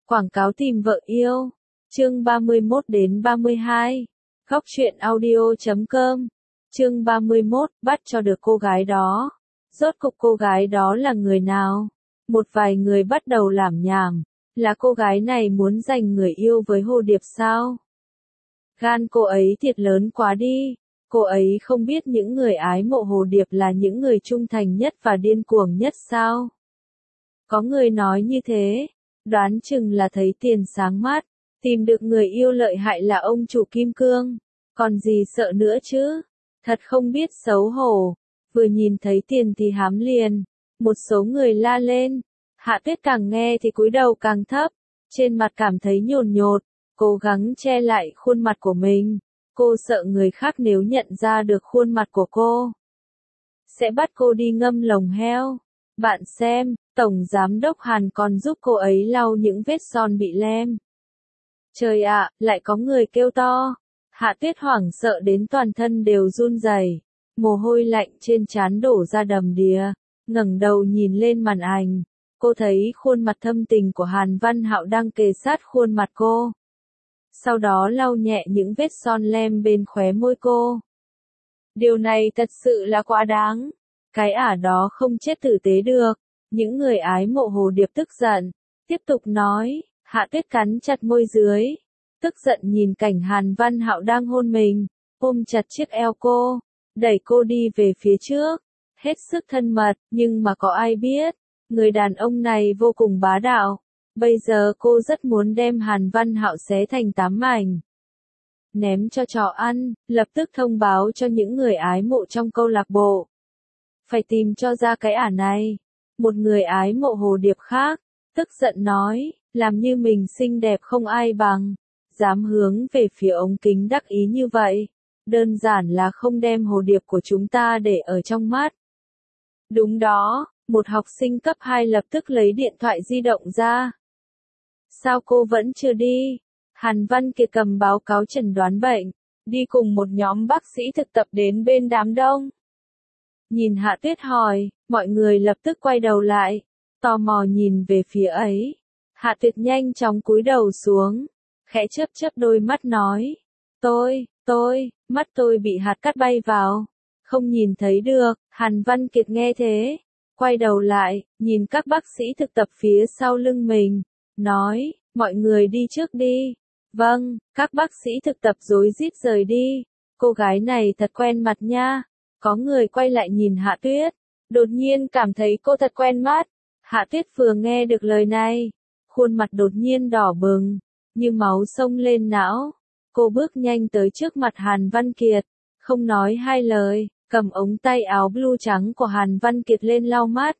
Quảng cáo tìm vợ yêu. Chương 31 đến 32. Góc truyện audio.com. Chương 31, bắt cho được cô gái đó. Rốt cục cô gái đó là người nào? Một vài người bắt đầu lảm nhảm, là cô gái này muốn giành người yêu với Hồ Điệp sao? Gan cô ấy thiệt lớn quá đi, cô ấy không biết những người ái mộ Hồ Điệp là những người trung thành nhất và điên cuồng nhất sao? Có người nói như thế, đoán chừng là thấy tiền sáng mắt, tìm được người yêu lợi hại là ông chủ kim cương, còn gì sợ nữa chứ? Thật không biết xấu hổ, vừa nhìn thấy tiền thì hám liền. Một số người la lên, Hạ Tuyết càng nghe thì cúi đầu càng thấp, trên mặt cảm thấy nhồn nhột, cố gắng che lại khuôn mặt của mình. Cô sợ người khác nếu nhận ra được khuôn mặt của cô, sẽ bắt cô đi ngâm lồng heo. Bạn xem, Tổng Giám đốc Hàn còn giúp cô ấy lau những vết son bị lem. Trời ạ, lại có người kêu to. Hạ Tuyết hoảng sợ đến toàn thân đều run rẩy, mồ hôi lạnh trên trán đổ ra đầm đìa, ngẩng đầu nhìn lên màn ảnh, cô thấy khuôn mặt thâm tình của Hàn Văn Hạo đang kề sát khuôn mặt cô. Sau đó lau nhẹ những vết son lem bên khóe môi cô. Điều này thật sự là quá đáng. Cái ả đó không chết tử tế được. Những người ái mộ Hồ Điệp tức giận, tiếp tục nói. Hạ Tuyết cắn chặt môi dưới, tức giận nhìn cảnh Hàn Văn Hạo đang hôn mình, ôm chặt chiếc eo cô, đẩy cô đi về phía trước, hết sức thân mật, nhưng mà có ai biết, người đàn ông này vô cùng bá đạo. Bây giờ cô rất muốn đem Hàn Văn Hạo xé thành 8 mảnh, ném cho chó ăn, lập tức thông báo cho những người ái mộ trong câu lạc bộ. Phải tìm cho ra cái ả này. Một người ái mộ Hồ Điệp khác, tức giận nói, làm như mình xinh đẹp không ai bằng, dám hướng về phía ống kính đắc ý như vậy, đơn giản là không đem Hồ Điệp của chúng ta để ở trong mắt. Đúng đó, một học sinh cấp 2 lập tức lấy điện thoại di động ra. Sao cô vẫn chưa đi? Hàn Văn Kiệt cầm báo cáo chẩn đoán bệnh, đi cùng một nhóm bác sĩ thực tập đến bên đám đông. Nhìn Hạ Tuyết hỏi, mọi người lập tức quay đầu lại, tò mò nhìn về phía ấy. Hạ Tuyết nhanh chóng cúi đầu xuống, khẽ chớp chớp đôi mắt nói, mắt tôi bị hạt cát bay vào, không nhìn thấy được. Hàn Văn Kiệt nghe thế, quay đầu lại, nhìn các bác sĩ thực tập phía sau lưng mình, nói, mọi người đi trước đi. Vâng, các bác sĩ thực tập rối rít rời đi. Cô gái này thật quen mặt nha. Có người quay lại nhìn Hạ Tuyết, đột nhiên cảm thấy cô thật quen mắt. Hạ Tuyết vừa nghe được lời này, khuôn mặt đột nhiên đỏ bừng, như máu xông lên não. Cô bước nhanh tới trước mặt Hàn Văn Kiệt, không nói hai lời, cầm ống tay áo blue trắng của Hàn Văn Kiệt lên lau mắt.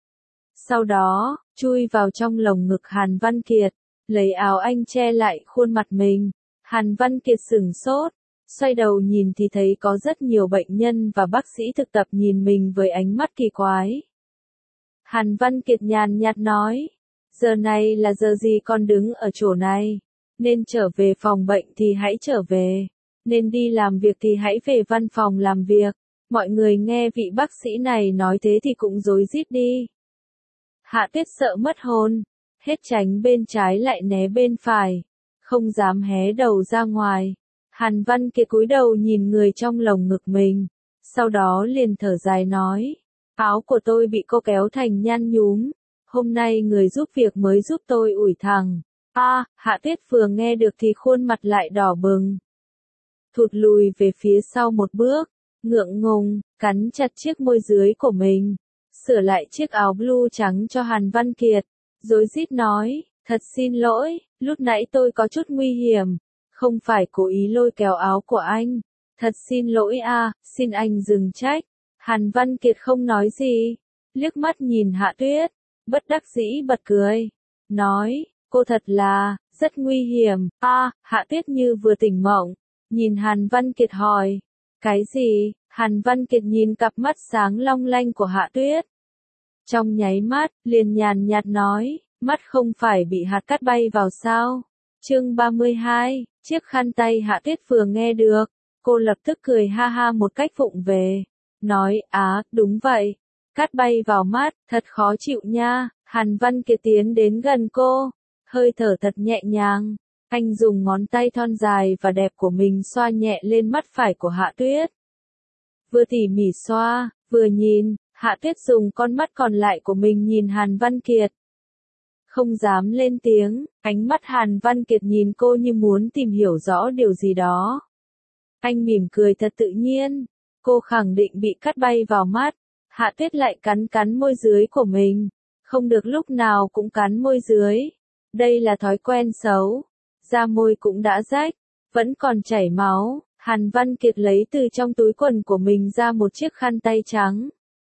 Sau đó, chui vào trong lồng ngực Hàn Văn Kiệt, lấy áo anh che lại khuôn mặt mình. Hàn Văn Kiệt sửng sốt, xoay đầu nhìn thì thấy có rất nhiều bệnh nhân và bác sĩ thực tập nhìn mình với ánh mắt kỳ quái. Hàn Văn Kiệt nhàn nhạt nói, giờ này là giờ gì con đứng ở chỗ này, nên trở về phòng bệnh thì hãy trở về, nên đi làm việc thì hãy về văn phòng làm việc. Mọi người nghe vị bác sĩ này nói thế thì cũng rối rít đi. Hạ Tuyết sợ mất hồn, hết tránh bên trái lại né bên phải, không dám hé đầu ra ngoài. Hàn Văn Kiệt cúi đầu nhìn người trong lồng ngực mình, sau đó liền thở dài nói, áo của tôi bị cô kéo thành nhăn nhúm, hôm nay người giúp việc mới giúp tôi ủi thẳng. Hạ Tuyết vừa nghe được thì khuôn mặt lại đỏ bừng, thụt lùi về phía sau một bước, ngượng ngùng, cắn chặt chiếc môi dưới của mình, sửa lại chiếc áo blue trắng cho Hàn Văn Kiệt, rối rít nói, thật xin lỗi, lúc nãy tôi có chút nguy hiểm. Không phải cố ý lôi kéo áo của anh. Thật xin lỗi xin anh dừng trách. Hàn Văn Kiệt không nói gì, liếc mắt nhìn Hạ Tuyết, bất đắc dĩ bật cười, nói, cô thật là, rất nguy hiểm. Hạ Tuyết như vừa tỉnh mộng, nhìn Hàn Văn Kiệt hỏi, cái gì? Hàn Văn Kiệt nhìn cặp mắt sáng long lanh của Hạ Tuyết. Trong nháy mắt, liền nhàn nhạt nói, mắt không phải bị hạt cát bay vào sao? Chương 32, chiếc khăn tay Hạ Tuyết vừa nghe được, cô lập tức cười ha ha một cách vụng về, nói, đúng vậy, cát bay vào mắt, thật khó chịu nha. Hàn Văn Kiệt tiến đến gần cô, hơi thở thật nhẹ nhàng. Anh dùng ngón tay thon dài và đẹp của mình xoa nhẹ lên mắt phải của Hạ Tuyết. Vừa tỉ mỉ xoa, vừa nhìn, Hạ Tuyết dùng con mắt còn lại của mình nhìn Hàn Văn Kiệt. Không dám lên tiếng, ánh mắt Hàn Văn Kiệt nhìn cô như muốn tìm hiểu rõ điều gì đó. Anh mỉm cười thật tự nhiên, cô khẳng định bị cắt bay vào mắt. Hạ Tuyết lại cắn cắn môi dưới của mình, không được lúc nào cũng cắn môi dưới. Đây là thói quen xấu. Da môi cũng đã rách, vẫn còn chảy máu. Hàn Văn Kiệt lấy từ trong túi quần của mình ra một chiếc khăn tay trắng.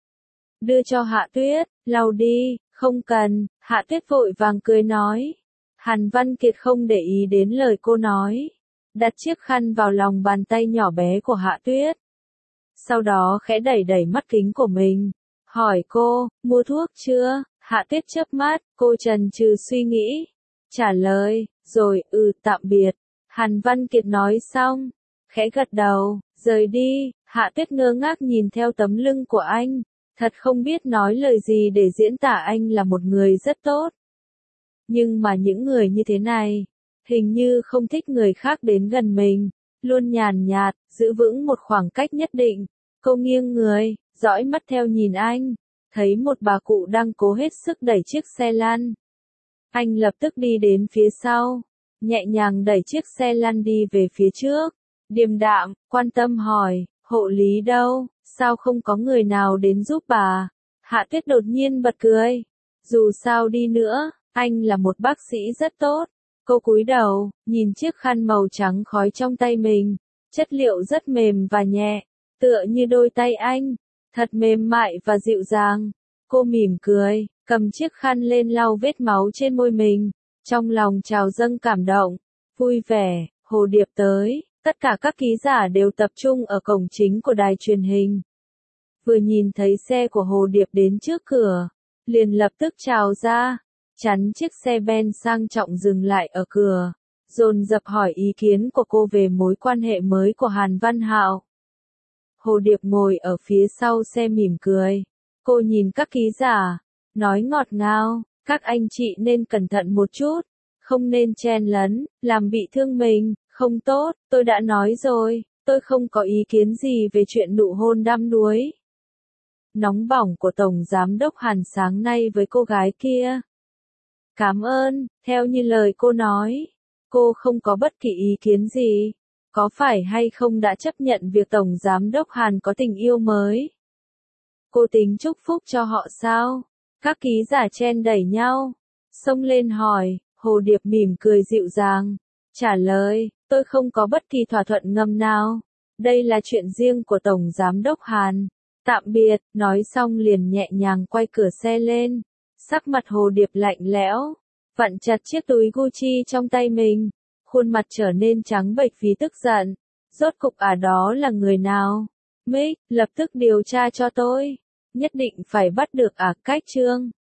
Đưa cho Hạ Tuyết, lau đi, không cần, Hạ Tuyết vội vàng cười nói. Hàn Văn Kiệt không để ý đến lời cô nói. Đặt chiếc khăn vào lòng bàn tay nhỏ bé của Hạ Tuyết. Sau đó khẽ đẩy đẩy mắt kính của mình. Hỏi cô, mua thuốc chưa? Hạ Tuyết chớp mắt, cô chần chừ suy nghĩ. Trả lời, rồi, tạm biệt. Hàn Văn Kiệt nói xong, khẽ gật đầu, rời đi. Hạ Tuyết ngơ ngác nhìn theo tấm lưng của anh. Thật không biết nói lời gì để diễn tả anh là một người rất tốt. Nhưng mà những người như thế này, hình như không thích người khác đến gần mình, luôn nhàn nhạt, giữ vững một khoảng cách nhất định. Cô nghiêng người, dõi mắt theo nhìn anh, thấy một bà cụ đang cố hết sức đẩy chiếc xe lăn. Anh lập tức đi đến phía sau, nhẹ nhàng đẩy chiếc xe lăn đi về phía trước, điềm đạm, quan tâm hỏi, hộ lý đâu, sao không có người nào đến giúp bà? Hạ Tuyết đột nhiên bật cười, dù sao đi nữa, anh là một bác sĩ rất tốt. Cô cúi đầu, nhìn chiếc khăn màu trắng khói trong tay mình, chất liệu rất mềm và nhẹ, tựa như đôi tay anh, thật mềm mại và dịu dàng. Cô mỉm cười, cầm chiếc khăn lên lau vết máu trên môi mình, trong lòng trào dâng cảm động, vui vẻ. Hồ Điệp tới, tất cả các ký giả đều tập trung ở cổng chính của đài truyền hình. Vừa nhìn thấy xe của Hồ Điệp đến trước cửa, liền lập tức trào ra, chắn chiếc xe Ben sang trọng dừng lại ở cửa, dồn dập hỏi ý kiến của cô về mối quan hệ mới của Hàn Văn Hạo. Hồ Điệp ngồi ở phía sau xe mỉm cười, cô nhìn các ký giả, nói ngọt ngào, các anh chị nên cẩn thận một chút, không nên chen lấn, làm bị thương mình, không tốt, tôi đã nói rồi, tôi không có ý kiến gì về chuyện nụ hôn đắm đuối. Nóng bỏng của Tổng Giám đốc Hàn sáng nay với cô gái kia. Cảm ơn, theo như lời cô nói, cô không có bất kỳ ý kiến gì. Có phải hay không đã chấp nhận việc Tổng Giám đốc Hàn có tình yêu mới? Cô tính chúc phúc cho họ sao? Các ký giả chen đẩy nhau, xông lên hỏi, Hồ Điệp mỉm cười dịu dàng, trả lời, tôi không có bất kỳ thỏa thuận ngầm nào. Đây là chuyện riêng của Tổng Giám đốc Hàn. Tạm biệt, nói xong liền nhẹ nhàng quay cửa xe lên. Sắc mặt Hồ Điệp lạnh lẽo, vặn chặt chiếc túi Gucci trong tay mình, khuôn mặt trở nên trắng bệch vì tức giận. Rốt cục đó là người nào? Mick, lập tức điều tra cho tôi. Nhất định phải bắt được cách Trương.